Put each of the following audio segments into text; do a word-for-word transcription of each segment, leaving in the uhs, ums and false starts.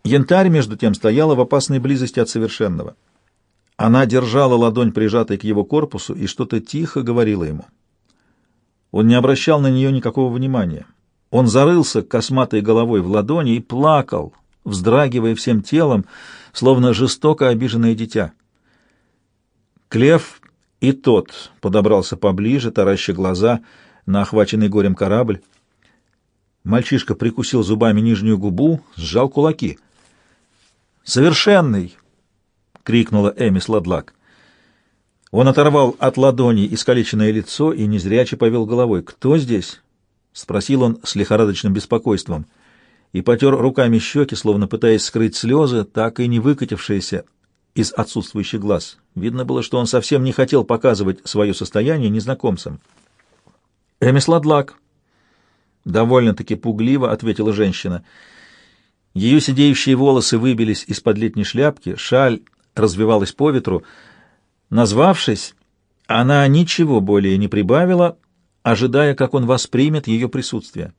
Янтарь, между тем, стояла в опасной близости от совершенного. Она держала ладонь, прижатой к его корпусу, и что-то тихо говорила ему. Он не обращал на нее никакого внимания. Он зарылся косматой головой в ладони и плакал, вздрагивая всем телом, словно жестоко обиженное дитя. Клев и тот подобрался поближе, тараща глаза на охваченный горем корабль. Мальчишка прикусил зубами нижнюю губу, сжал кулаки. «Совершенный!» — крикнула Эмис Ладлак. Он оторвал от ладони искалеченное лицо и незряче повел головой. «Кто здесь?» — спросил он с лихорадочным беспокойством и потер руками щеки, словно пытаясь скрыть слезы, так и не выкатившиеся из отсутствующих глаз. Видно было, что он совсем не хотел показывать свое состояние незнакомцам. «Эмис Ладлак», — довольно-таки пугливо ответила женщина. Ее сидеющие волосы выбились из-под летней шляпки, шаль развивалась по ветру. Назвавшись, она ничего более не прибавила, ожидая, как он воспримет ее присутствие.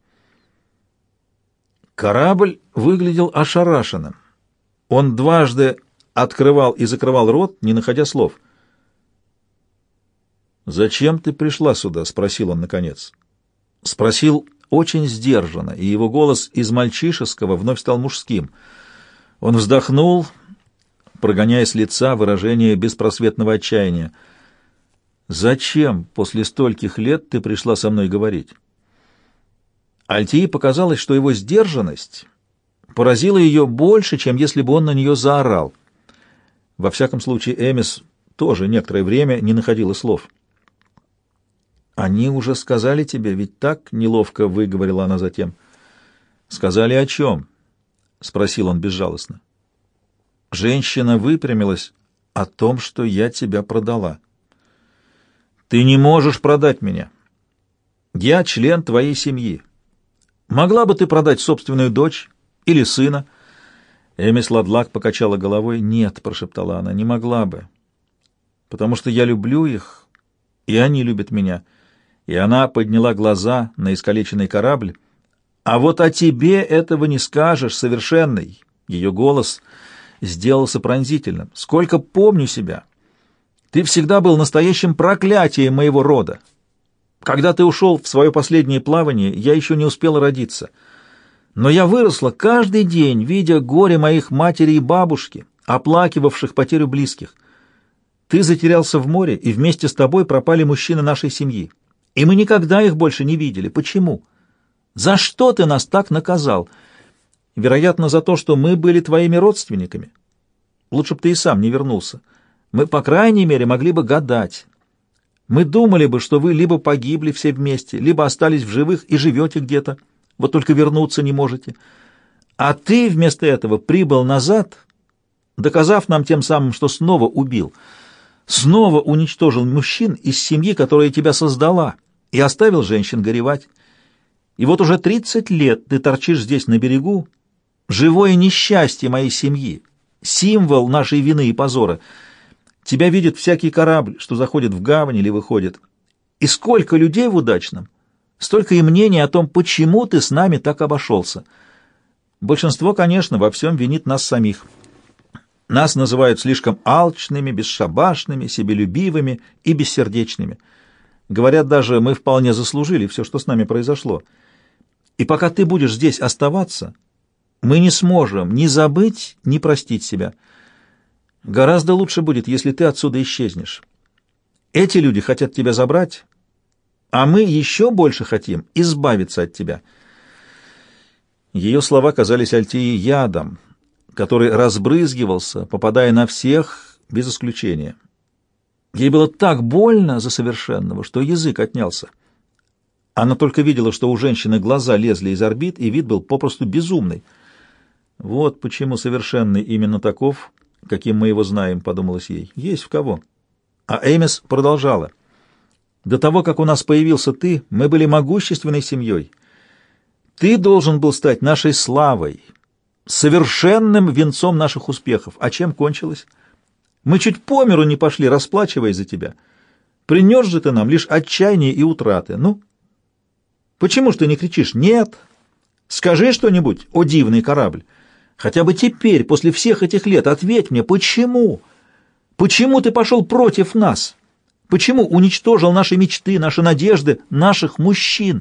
Корабль выглядел ошарашенным. Он дважды открывал и закрывал рот, не находя слов. «Зачем ты пришла сюда?» — спросил он наконец. Спросил очень сдержанно, и его голос из мальчишеского вновь стал мужским. Он вздохнул, прогоняя с лица выражение беспросветного отчаяния. «Зачем после стольких лет ты пришла со мной говорить?» Альтии показалось, что его сдержанность поразила ее больше, чем если бы он на нее заорал. Во всяком случае, Эмис тоже некоторое время не находила слов. «Они уже сказали тебе, ведь так?» — неловко выговорила она затем. «Сказали о чем?» — спросил он безжалостно. Женщина выпрямилась. «О том, что я тебя продала». «Ты не можешь продать меня. Я член твоей семьи. Могла бы ты продать собственную дочь или сына?» Эмис Ладлак покачала головой. «Нет», — прошептала она, — «не могла бы, потому что я люблю их, и они любят меня». И она подняла глаза на искалеченный корабль. «А вот о тебе этого не скажешь, совершенный!» Ее голос сделался пронзительным. «Сколько помню себя! Ты всегда был настоящим проклятием моего рода. Когда ты ушел в свое последнее плавание, я еще не успела родиться. Но я выросла каждый день, видя горе моих матери и бабушки, оплакивавших потерю близких. Ты затерялся в море, и вместе с тобой пропали мужчины нашей семьи. И мы никогда их больше не видели. Почему? За что ты нас так наказал? Вероятно, за то, что мы были твоими родственниками. Лучше бы ты и сам не вернулся. Мы, по крайней мере, могли бы гадать. Мы думали бы, что вы либо погибли все вместе, либо остались в живых и живете где-то, вот только вернуться не можете. А ты вместо этого прибыл назад, доказав нам тем самым, что снова убил, снова уничтожил мужчин из семьи, которая тебя создала, и оставил женщин горевать. И вот уже тридцать лет ты торчишь здесь на берегу, живое несчастье моей семьи, символ нашей вины и позора. Тебя видит всякий корабль, что заходит в гавань или выходит. И сколько людей в удачном, столько и мнений о том, почему ты с нами так обошелся. Большинство, конечно, во всем винит нас самих. Нас называют слишком алчными, бесшабашными, себелюбивыми и бессердечными. Говорят даже, мы вполне заслужили все, что с нами произошло. И пока ты будешь здесь оставаться, мы не сможем ни забыть, ни простить себя. Гораздо лучше будет, если ты отсюда исчезнешь. Эти люди хотят тебя забрать, а мы еще больше хотим избавиться от тебя». Ее слова казались Альтии ядом, который разбрызгивался, попадая на всех без исключения. Ей было так больно за совершенного, что язык отнялся. Она только видела, что у женщины глаза лезли из орбит, и вид был попросту безумный. «Вот почему совершенный именно таков, каким мы его знаем», — подумалось ей. «Есть в кого». А Эмис продолжала. «До того, как у нас появился ты, мы были могущественной семьей. Ты должен был стать нашей славой, совершенным венцом наших успехов. А чем кончилось? Мы чуть по миру не пошли, расплачиваясь за тебя. Принес же ты нам лишь отчаяние и утраты. Ну, почему ж ты не кричишь «нет»? Скажи что-нибудь, о дивный корабль. Хотя бы теперь, после всех этих лет, ответь мне, почему? Почему ты пошел против нас? Почему уничтожил наши мечты, наши надежды, наших мужчин?»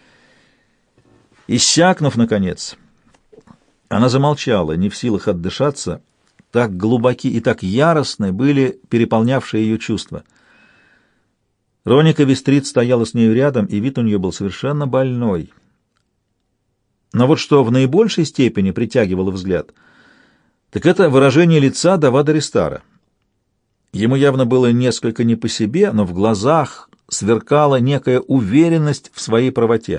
Иссякнув, наконец, она замолчала, не в силах отдышаться. Так глубоки и так яростны были переполнявшие ее чувства. Роника Вестрит стояла с нею рядом, и вид у нее был совершенно больной. Но вот что в наибольшей степени притягивало взгляд, так это выражение лица Давада Ристара. Ему явно было несколько не по себе, но в глазах сверкала некая уверенность в своей правоте.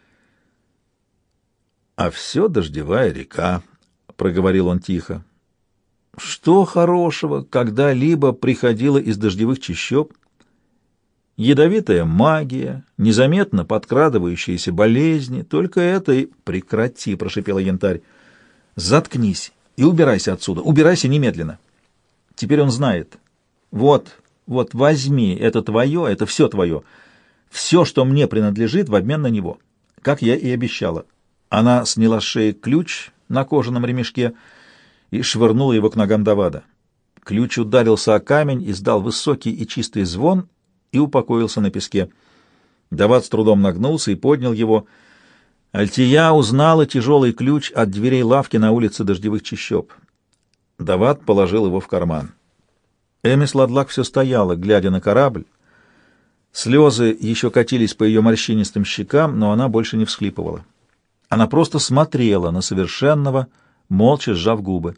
«А все дождевая река», — проговорил он тихо. «Что хорошего когда-либо приходило из дождевых чащоб? Ядовитая магия, незаметно подкрадывающиеся болезни, только это и...» «Прекрати», — прошипела Янтарь. «Заткнись и убирайся отсюда, убирайся немедленно». Теперь он знает. «Вот, вот, возьми, это твое, это все твое. Все, что мне принадлежит, в обмен на него, как я и обещала». Она сняла с шеи ключ на кожаном ремешке и швырнула его к ногам Давада. Ключ ударился о камень, издал высокий и чистый звон и упокоился на песке. Давад с трудом нагнулся и поднял его. Альтия узнала тяжелый ключ от дверей лавки на улице Дождевых чащоб. Давад положил его в карман. Эмис Ладлак все стояла, глядя на корабль. Слезы еще катились по ее морщинистым щекам, но она больше не всхлипывала. Она просто смотрела на совершенного, молча сжав губы.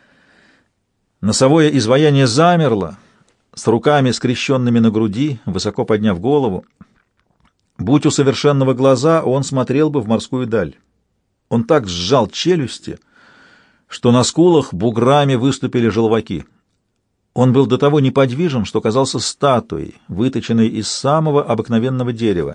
Носовое изваяние замерло, с руками скрещенными на груди, высоко подняв голову. Будь у совершенного глаза, он смотрел бы в морскую даль. Он так сжал челюсти, что на скулах буграми выступили желваки. Он был до того неподвижен, что казался статуей, выточенной из самого обыкновенного дерева.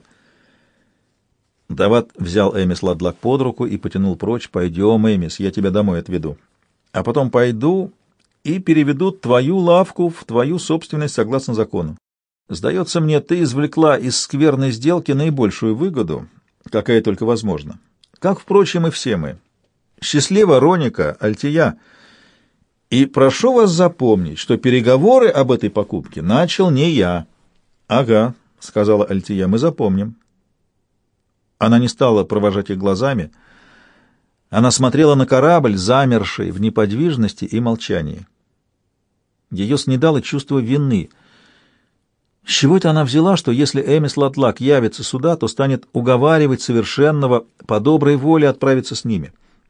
Давад взял Эмис Ладлак под руку и потянул прочь. «Пойдем, Эмис, я тебя домой отведу. А потом пойду и переведу твою лавку в твою собственность согласно закону. Сдается мне, ты извлекла из скверной сделки наибольшую выгоду, какая только возможна. Как, впрочем, и все мы. Счастливо, Роника, Альтия. И прошу вас запомнить, что переговоры об этой покупке начал не я». «Ага», — сказала Альтия, — «мы запомним». Она не стала провожать их глазами. Она смотрела на корабль, замерший в неподвижности и молчании. Ее снедало чувство вины. С чего это она взяла, что если Эмис Ладлак явится сюда, то станет уговаривать совершенного по доброй воле отправиться с ними?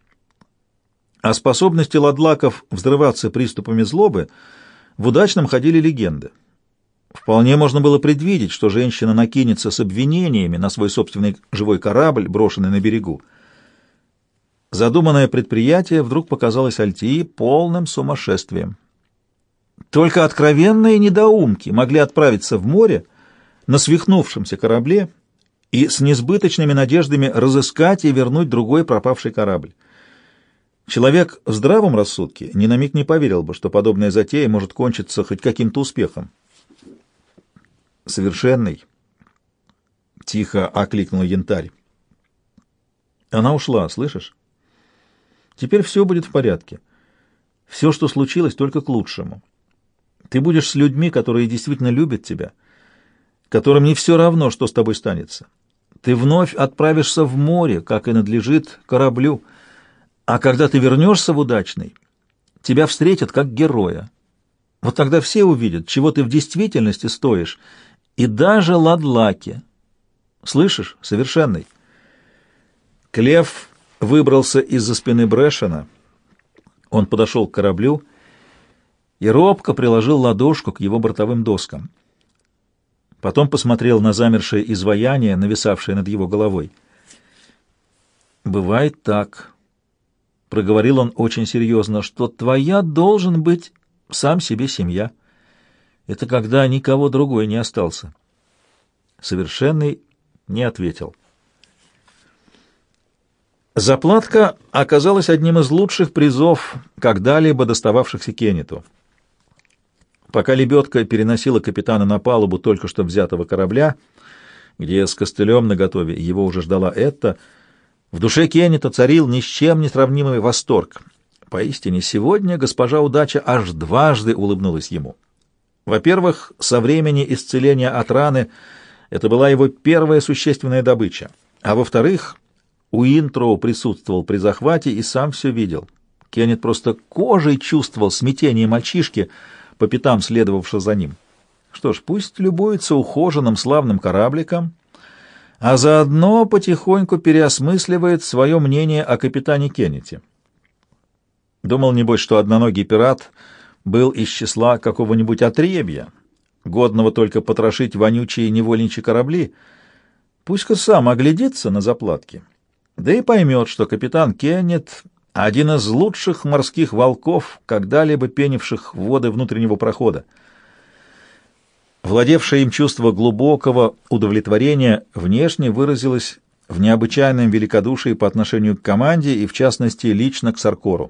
О способности Ладлаков взрываться приступами злобы в удачном ходили легенды. Вполне можно было предвидеть, что женщина накинется с обвинениями на свой собственный живой корабль, брошенный на берегу. Задуманное предприятие вдруг показалось Альтии полным сумасшествием. Только откровенные недоумки могли отправиться в море на свихнувшемся корабле и с несбыточными надеждами разыскать и вернуть другой пропавший корабль. Человек в здравом рассудке ни на миг не поверил бы, что подобная затея может кончиться хоть каким-то успехом. «Совершенный!» — тихо окликнула Янтарь. Она ушла, слышишь? Теперь все будет в порядке. Все, что случилось, только к лучшему. Ты будешь с людьми, которые действительно любят тебя, которым не все равно, что с тобой станется. Ты вновь отправишься в море, как и надлежит кораблю, а когда ты вернешься в удачный, тебя встретят как героя. Вот тогда все увидят, чего ты в действительности стоишь, и даже Ладлаки. Слышишь, совершенный?» Клев выбрался из-за спины Брэшена. Он подошел к кораблю и робко приложил ладошку к его бортовым доскам. Потом посмотрел на замершее изваяние, нависавшее над его головой. «Бывает так», — проговорил он очень серьезно, — «что твоя должен быть сам себе семья. Это когда никого другой не остался». Совершенный не ответил. Заплатка оказалась одним из лучших призов, когда-либо достававшихся Кеннету. Пока лебедка переносила капитана на палубу только что взятого корабля, где с костылем наготове его уже ждала Этта, в душе Кеннета царил ни с чем не сравнимый восторг. Поистине, сегодня госпожа Удача аж дважды улыбнулась ему. Во-первых, со времени исцеления от раны это была его первая существенная добыча. А во-вторых, Уинтроу присутствовал при захвате и сам все видел. Кеннет просто кожей чувствовал смятение мальчишки, по пятам следовавшего за ним. Что ж, пусть любуется ухоженным славным корабликом, а заодно потихоньку переосмысливает свое мнение о капитане Кеннете. Думал, небось, что одноногий пират был из числа какого-нибудь отребья, годного только потрошить вонючие невольничьи корабли. Пусть-ка сам оглядится на заплатки, да и поймет, что капитан Кеннет — один из лучших морских волков, когда-либо пенивших в воды внутреннего прохода. Владевшее им чувство глубокого удовлетворения внешне выразилось в необычайном великодушии по отношению к команде и, в частности, лично к Саркору.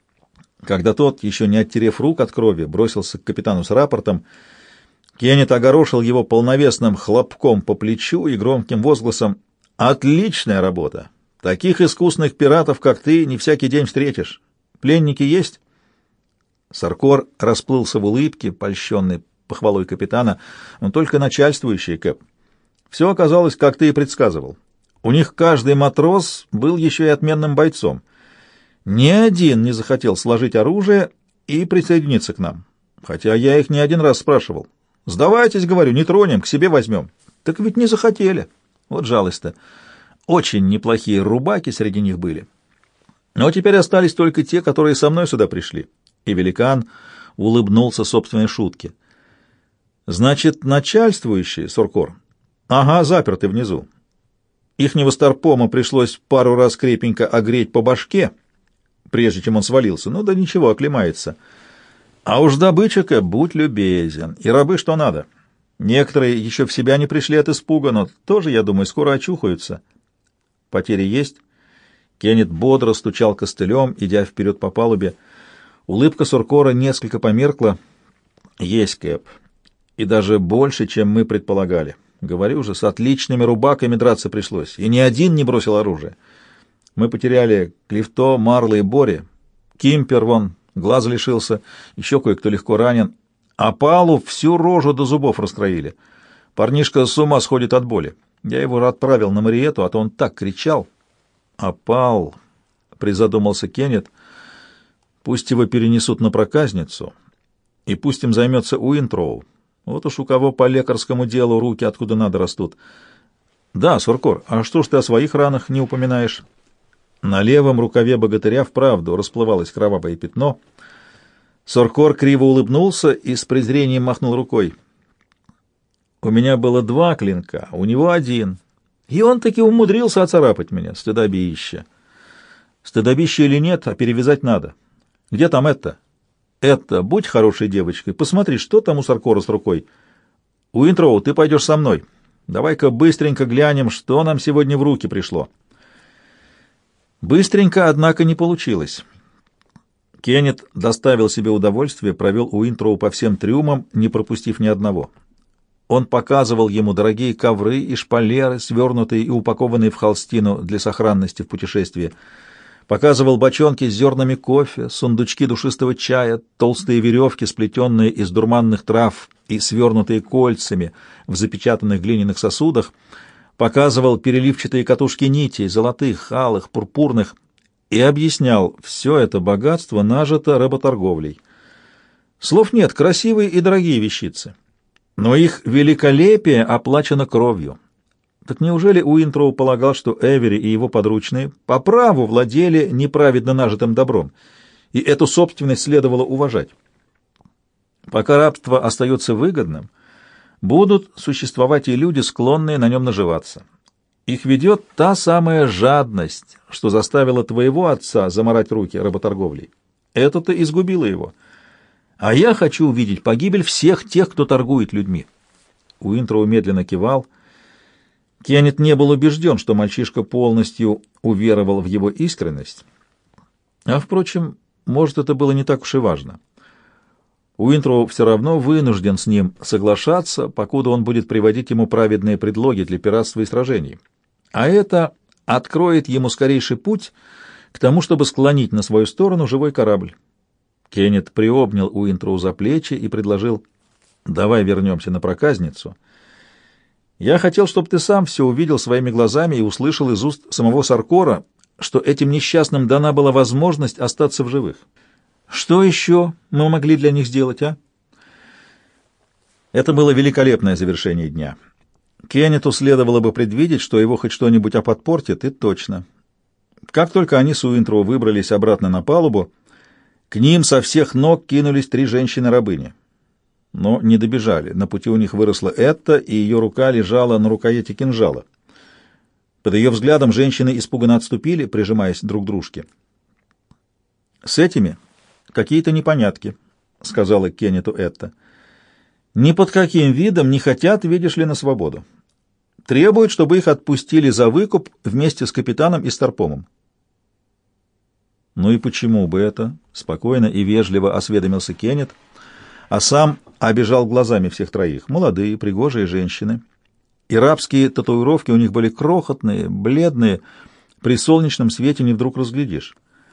Когда тот, еще не оттерев рук от крови, бросился к капитану с рапортом, Кеннет огорошил его полновесным хлопком по плечу и громким возгласом: «Отличная работа! Таких искусных пиратов, как ты, не всякий день встретишь. Пленники есть?» Саркор расплылся в улыбке, польщенный похвалой капитана. «Он только начальствующий, Кэп. Все оказалось, как ты и предсказывал. У них каждый матрос был еще и отменным бойцом. Ни один не захотел сложить оружие и присоединиться к нам. Хотя я их не один раз спрашивал. Сдавайтесь, говорю, не тронем, к себе возьмем. Так ведь не захотели. Вот жалость-то. Очень неплохие рубаки среди них были. Но теперь остались только те, которые со мной сюда пришли». И великан улыбнулся собственной шутке. «Значит, начальствующий, Саркор?» «Ага, заперты внизу. Ихнего старпома пришлось пару раз крепенько огреть по башке, прежде чем он свалился. Ну да ничего, оклемается. А уж добыча-ка, будь любезен, и рабы что надо. Некоторые еще в себя не пришли от испуга, но тоже, я думаю, скоро очухаются». «Потери есть?» Кеннет бодро стучал костылем, идя вперед по палубе. Улыбка Саркора несколько померкла. «Есть, Кэп. И даже больше, чем мы предполагали. Говорю же, с отличными рубаками драться пришлось, и ни один не бросил оружие. Мы потеряли Клифто, Марла и Бори. Кимпер, вон, глаза лишился, еще кое-кто легко ранен. А Палу всю рожу до зубов раскроили. Парнишка с ума сходит от боли. Я его отправил на Мариету, а то он так кричал». «А Пал», — призадумался Кеннет, — «пусть его перенесут на проказницу, и пусть им займется Уинтроу. Вот уж у кого по лекарскому делу руки откуда надо растут». «Да, Саркор, а что ж ты о своих ранах не упоминаешь?» На левом рукаве богатыря вправду расплывалось кровавое пятно. Саркор криво улыбнулся и с презрением махнул рукой. «У меня было два клинка, у него один, и он таки умудрился оцарапать меня, стыдобище». «Стыдобище или нет, а перевязать надо. Где там это?» «Это, будь хорошей девочкой, посмотри, что там у Саркора с рукой. Уинтроу, ты пойдешь со мной. Давай-ка быстренько глянем, что нам сегодня в руки пришло». Быстренько, однако, не получилось. Кеннет доставил себе удовольствие, провел Уинтроу по всем трюмам, не пропустив ни одного. Он показывал ему дорогие ковры и шпалеры, свернутые и упакованные в холстину для сохранности в путешествии. Показывал бочонки с зернами кофе, сундучки душистого чая, толстые веревки, сплетенные из дурманных трав и свернутые кольцами в запечатанных глиняных сосудах. Показывал переливчатые катушки нитей, золотых, алых, пурпурных, и объяснял, все это богатство нажито работорговлей. Слов нет, красивые и дорогие вещицы, но их великолепие оплачено кровью. Так неужели Уинтроу полагал, что Эвери и его подручные по праву владели неправедно нажитым добром, и эту собственность следовало уважать? Пока рабство остается выгодным, будут существовать и люди, склонные на нем наживаться. Их ведет та самая жадность, что заставила твоего отца замарать руки работорговлей. Это-то изгубило его. А я хочу увидеть погибель всех тех, кто торгует людьми». Уинтроу медленно кивал. Кеннет не был убежден, что мальчишка полностью уверовал в его искренность. А, впрочем, может, это было не так уж и важно. Уинтроу все равно вынужден с ним соглашаться, покуда он будет приводить ему праведные предлоги для пиратства и сражений. А это откроет ему скорейший путь к тому, чтобы склонить на свою сторону живой корабль. Кеннет приобнял Уинтроу за плечи и предложил: «Давай вернемся на проказницу. Я хотел, чтобы ты сам все увидел своими глазами и услышал из уст самого Саркора, что этим несчастным дана была возможность остаться в живых. Что еще мы могли для них сделать, а?» Это было великолепное завершение дня. Кеннету следовало бы предвидеть, что его хоть что-нибудь оподпортит, и точно. Как только они с Уинтроу выбрались обратно на палубу, к ним со всех ног кинулись три женщины-рабыни. Но не добежали. На пути у них выросла Этта, и ее рука лежала на рукояти кинжала. Под ее взглядом женщины испуганно отступили, прижимаясь друг к дружке. «С этими какие-то непонятки», — сказала Кеннету Этта. «Ни под каким видом не хотят, видишь ли, на свободу. Требуют, чтобы их отпустили за выкуп вместе с капитаном и старпомом». «Ну и почему бы это?» — спокойно и вежливо осведомился Кеннет, а сам обежал глазами всех троих. Молодые, пригожие женщины. И рабские татуировки у них были крохотные, бледные, при солнечном свете не вдруг разглядишь.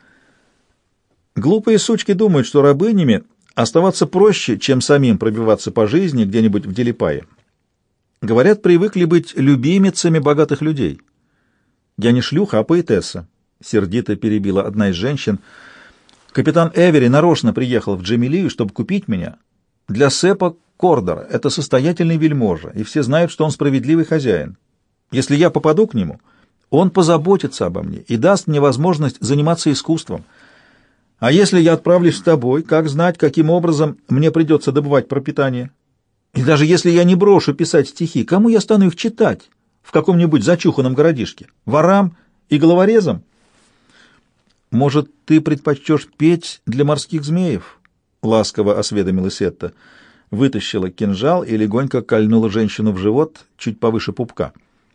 Глупые сучки думают, что рабынями оставаться проще, чем самим пробиваться по жизни где-нибудь в Делипае. Говорят, привыкли быть любимицами богатых людей. Я не шлюха, а поэтесса, — сердито перебила одна из женщин. Капитан Эвери нарочно приехал в Джемилию, чтобы купить меня. Для Сепа Кордора это состоятельный вельможа, и все знают, что он справедливый хозяин. Если я попаду к нему, он позаботится обо мне и даст мне возможность заниматься искусством. А если я отправлюсь с тобой, как знать, каким образом мне придется добывать пропитание? И даже если я не брошу писать стихи, кому я стану их читать? В каком-нибудь зачуханном городишке? Ворам и головорезам? Может, ты предпочтешь петь для морских змеев? Ласково осведомилась Этта. Вытащила кинжал и легонько кольнула женщину в живот чуть повыше пупка.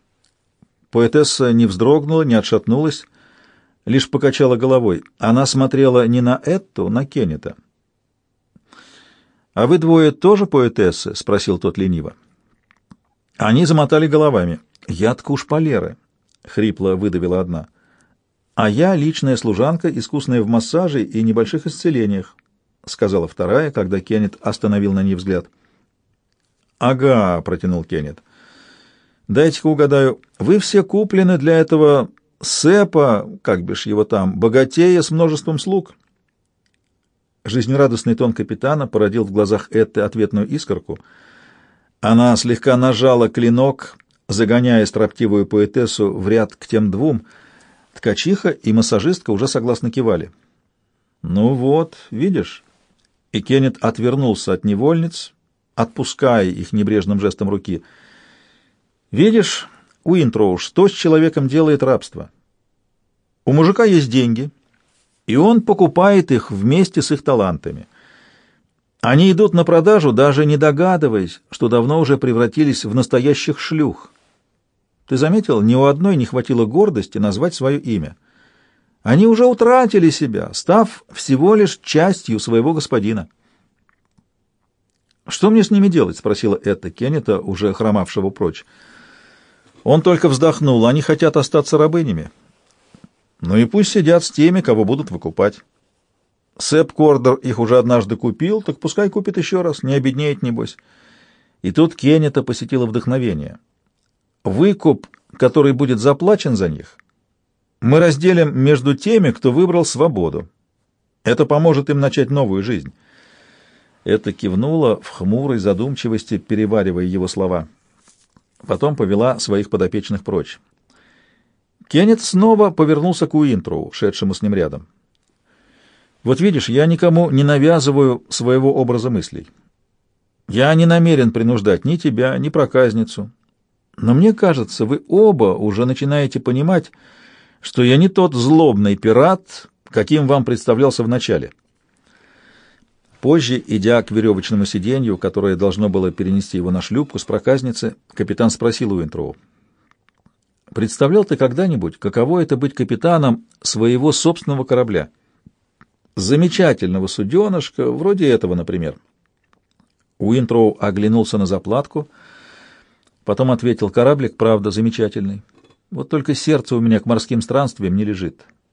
Поэтесса не вздрогнула, не отшатнулась, лишь покачала головой. Она смотрела не на Этту, на Кеннета. «А вы двое тоже поэтессы?» — спросил тот лениво. Они замотали головами. «Я ткуш Полеры», — хрипло выдавила одна. «А я личная служанка, искусная в массаже и небольших исцелениях», — сказала вторая, когда Кеннет остановил на ней взгляд. «Ага», — протянул Кеннет. «Дайте-ка угадаю, вы все куплены для этого Сепа, как бишь его там, богатея с множеством слуг?» Жизнерадостный тон капитана породил в глазах Этты ответную искорку. Она слегка нажала клинок, загоняя строптивую поэтессу в ряд к тем двум. Ткачиха и массажистка уже согласно кивали. «Ну вот, видишь?» И Кеннет отвернулся от невольниц, отпуская их небрежным жестом руки. «Видишь, Уинтроу, что с человеком делает рабство? У мужика есть деньги, и он покупает их вместе с их талантами. Они идут на продажу, даже не догадываясь, что давно уже превратились в настоящих шлюх. Ты заметил, ни у одной не хватило гордости назвать свое имя. Они уже утратили себя, став всего лишь частью своего господина». «Что мне с ними делать?» — спросила Этта Кеннета, уже хромавшего прочь. Он только вздохнул. «Они хотят остаться рабынями. Ну и пусть сидят с теми, кого будут выкупать. Сэп Кордор их уже однажды купил, так пускай купит еще раз, не обеднеет, небось». И тут Кеннета посетило вдохновение. «Выкуп, который будет заплачен за них, мы разделим между теми, кто выбрал свободу. Это поможет им начать новую жизнь». Это кивнула в хмурой задумчивости, переваривая его слова. Потом повела своих подопечных прочь. Кеннет снова повернулся к Уинтроу, шедшему с ним рядом. «Вот видишь, я никому не навязываю своего образа мыслей. Я не намерен принуждать ни тебя, ни проказницу. Но мне кажется, вы оба уже начинаете понимать, что я не тот злобный пират, каким вам представлялся вначале». Позже, идя к веревочному сиденью, которое должно было перенести его на шлюпку с проказницы, капитан спросил Уинтроу: «Представлял ты когда-нибудь, каково это быть капитаном своего собственного корабля? Замечательного суденышка, вроде этого, например». Уинтроу оглянулся на заплатку, потом ответил: «Кораблик, правда, замечательный. Вот только сердце у меня к морским странствиям не лежит.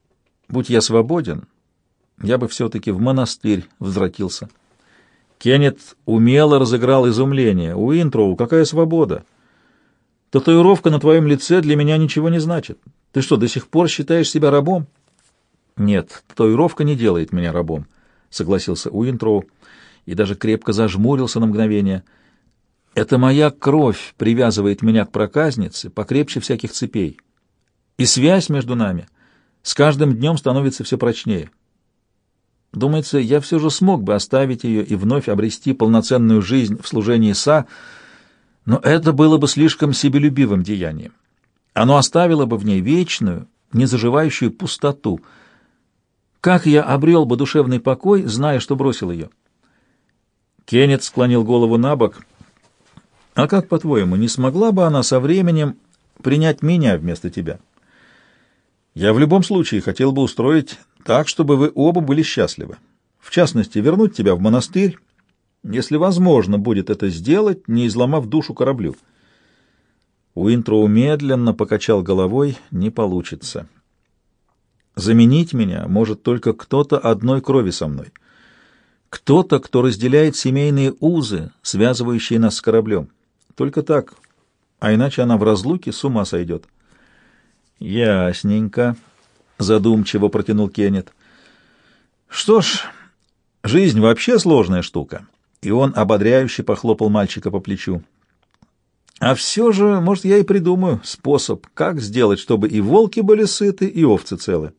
Будь я свободен, я бы все-таки в монастырь возвратился. Кеннет умело разыграл изумление. Уинтроу, какая свобода! Татуировка на твоем лице для меня ничего не значит. Ты что, до сих пор считаешь себя рабом? Нет, татуировка не делает меня рабом, согласился Уинтроу и даже крепко зажмурился на мгновение. Это моя кровь привязывает меня к проказнице покрепче всяких цепей. И связь между нами с каждым днем становится все прочнее. Думается, я все же смог бы оставить ее и вновь обрести полноценную жизнь в служении Са, но это было бы слишком себелюбивым деянием. Оно оставило бы в ней вечную, незаживающую пустоту. Как я обрел бы душевный покой, зная, что бросил ее? Кеннет склонил голову на бок. А как, по-твоему, не смогла бы она со временем принять меня вместо тебя? Я в любом случае хотел бы устроить так, чтобы вы оба были счастливы. В частности, вернуть тебя в монастырь, если возможно будет это сделать, не изломав душу кораблю. Уинтроу медленно покачал головой. Не получится. Заменить меня может только кто-то одной крови со мной. Кто-то, кто разделяет семейные узы, связывающие нас с кораблем. Только так. А иначе она в разлуке с ума сойдет. Ясненько, задумчиво протянул Кеннет. Что ж, жизнь вообще сложная штука. И он ободряюще похлопал мальчика по плечу. А все же, может, я и придумаю способ, как сделать, чтобы и волки были сыты, и овцы целы.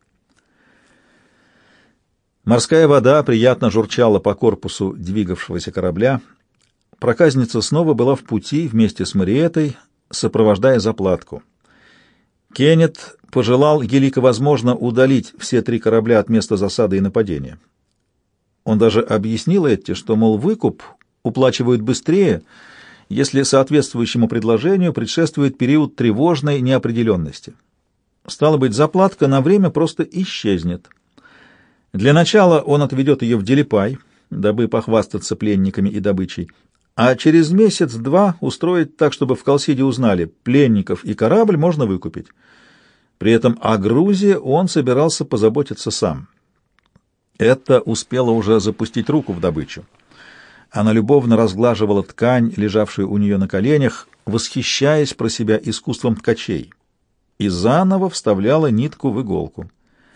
Морская вода приятно журчала по корпусу двигавшегося корабля. Проказница снова была в пути вместе с Мариэтой, сопровождая заплатку. Кеннет пожелал, елико возможно, удалить все три корабля от места засады и нападения. Он даже объяснил Этти, что, мол, выкуп уплачивают быстрее, если соответствующему предложению предшествует период тревожной неопределенности. Стало быть, заплатка на время просто исчезнет. Для начала он отведет ее в Делипай, дабы похвастаться пленниками и добычей, а через месяц-два устроить так, чтобы в Колсиде узнали, пленников и корабль можно выкупить. При этом о грузе он собирался позаботиться сам. Это успела уже запустить руку в добычу. Она любовно разглаживала ткань, лежавшую у нее на коленях, восхищаясь про себя искусством ткачей, и заново вставляла нитку в иголку.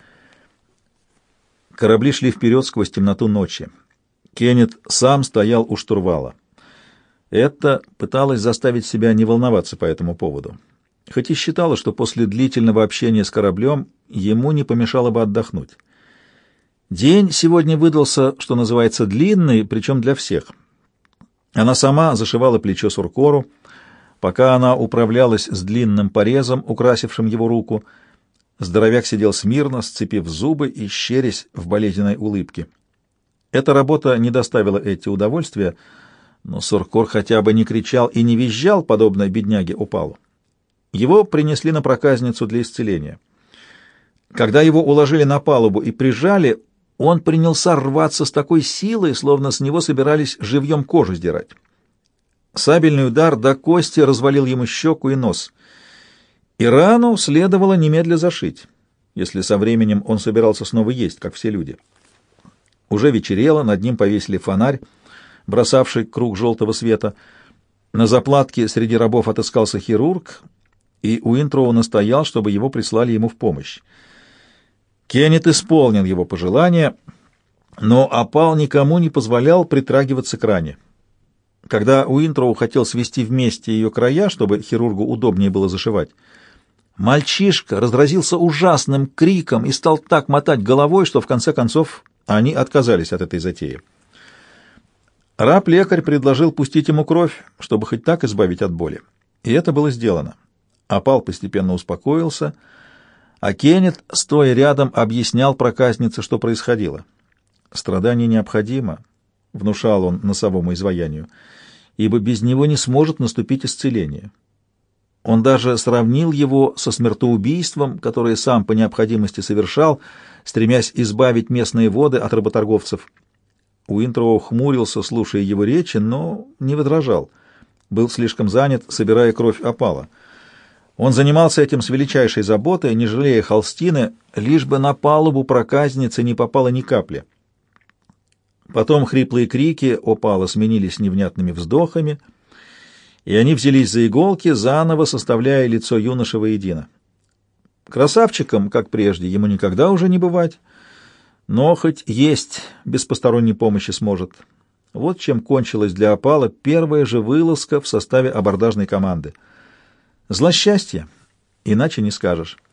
Корабли шли вперед сквозь темноту ночи. Кеннет сам стоял у штурвала. Это пыталась заставить себя не волноваться по этому поводу, хоть и считала, что после длительного общения с кораблем ему не помешало бы отдохнуть. День сегодня выдался, что называется, длинный, причем для всех. Она сама зашивала плечо Суркору, пока она управлялась с длинным порезом, украсившим его руку. Здоровяк сидел смирно, сцепив зубы и щерясь в болезненной улыбке. Эта работа не доставила Этти удовольствия, но Суркор хотя бы не кричал и не визжал, подобно бедняге Опалу. Его принесли на проказницу для исцеления. Когда его уложили на палубу и прижали, он принялся рваться с такой силой, словно с него собирались живьем кожу сдирать. Сабельный удар до кости развалил ему щеку и нос. И рану следовало немедля зашить, если со временем он собирался снова есть, как все люди. Уже вечерело, над ним повесили фонарь, бросавший круг желтого света. На заплатке среди рабов отыскался хирург, и Уинтроу настоял, чтобы его прислали ему в помощь. Кеннет исполнил его пожелание, но Опал никому не позволял притрагиваться к ране. Когда Уинтроу хотел свести вместе ее края, чтобы хирургу удобнее было зашивать, мальчишка разразился ужасным криком и стал так мотать головой, что в конце концов они отказались от этой затеи. Раб-лекарь предложил пустить ему кровь, чтобы хоть так избавить от боли. И это было сделано. Опал постепенно успокоился, а Кеннет, стоя рядом, объяснял проказнице, что происходило. «Страдание необходимо», — внушал он носовому изваянию, «ибо без него не сможет наступить исцеление». Он даже сравнил его со смертоубийством, которое сам по необходимости совершал, стремясь избавить местные воды от работорговцев. Уинтроу хмурился, слушая его речи, но не возражал. Был слишком занят, собирая кровь Опала. Он занимался этим с величайшей заботой, не жалея холстины, лишь бы на палубу проказницы не попало ни капли. Потом хриплые крики опала сменились невнятными вздохами, и они взялись за иголки, заново составляя лицо юноши воедино. Красавчиком, как прежде, ему никогда уже не бывать, но хоть есть без посторонней помощи сможет. Вот чем кончилась для опала первая же вылазка в составе абордажной команды. Злосчастье, иначе не скажешь.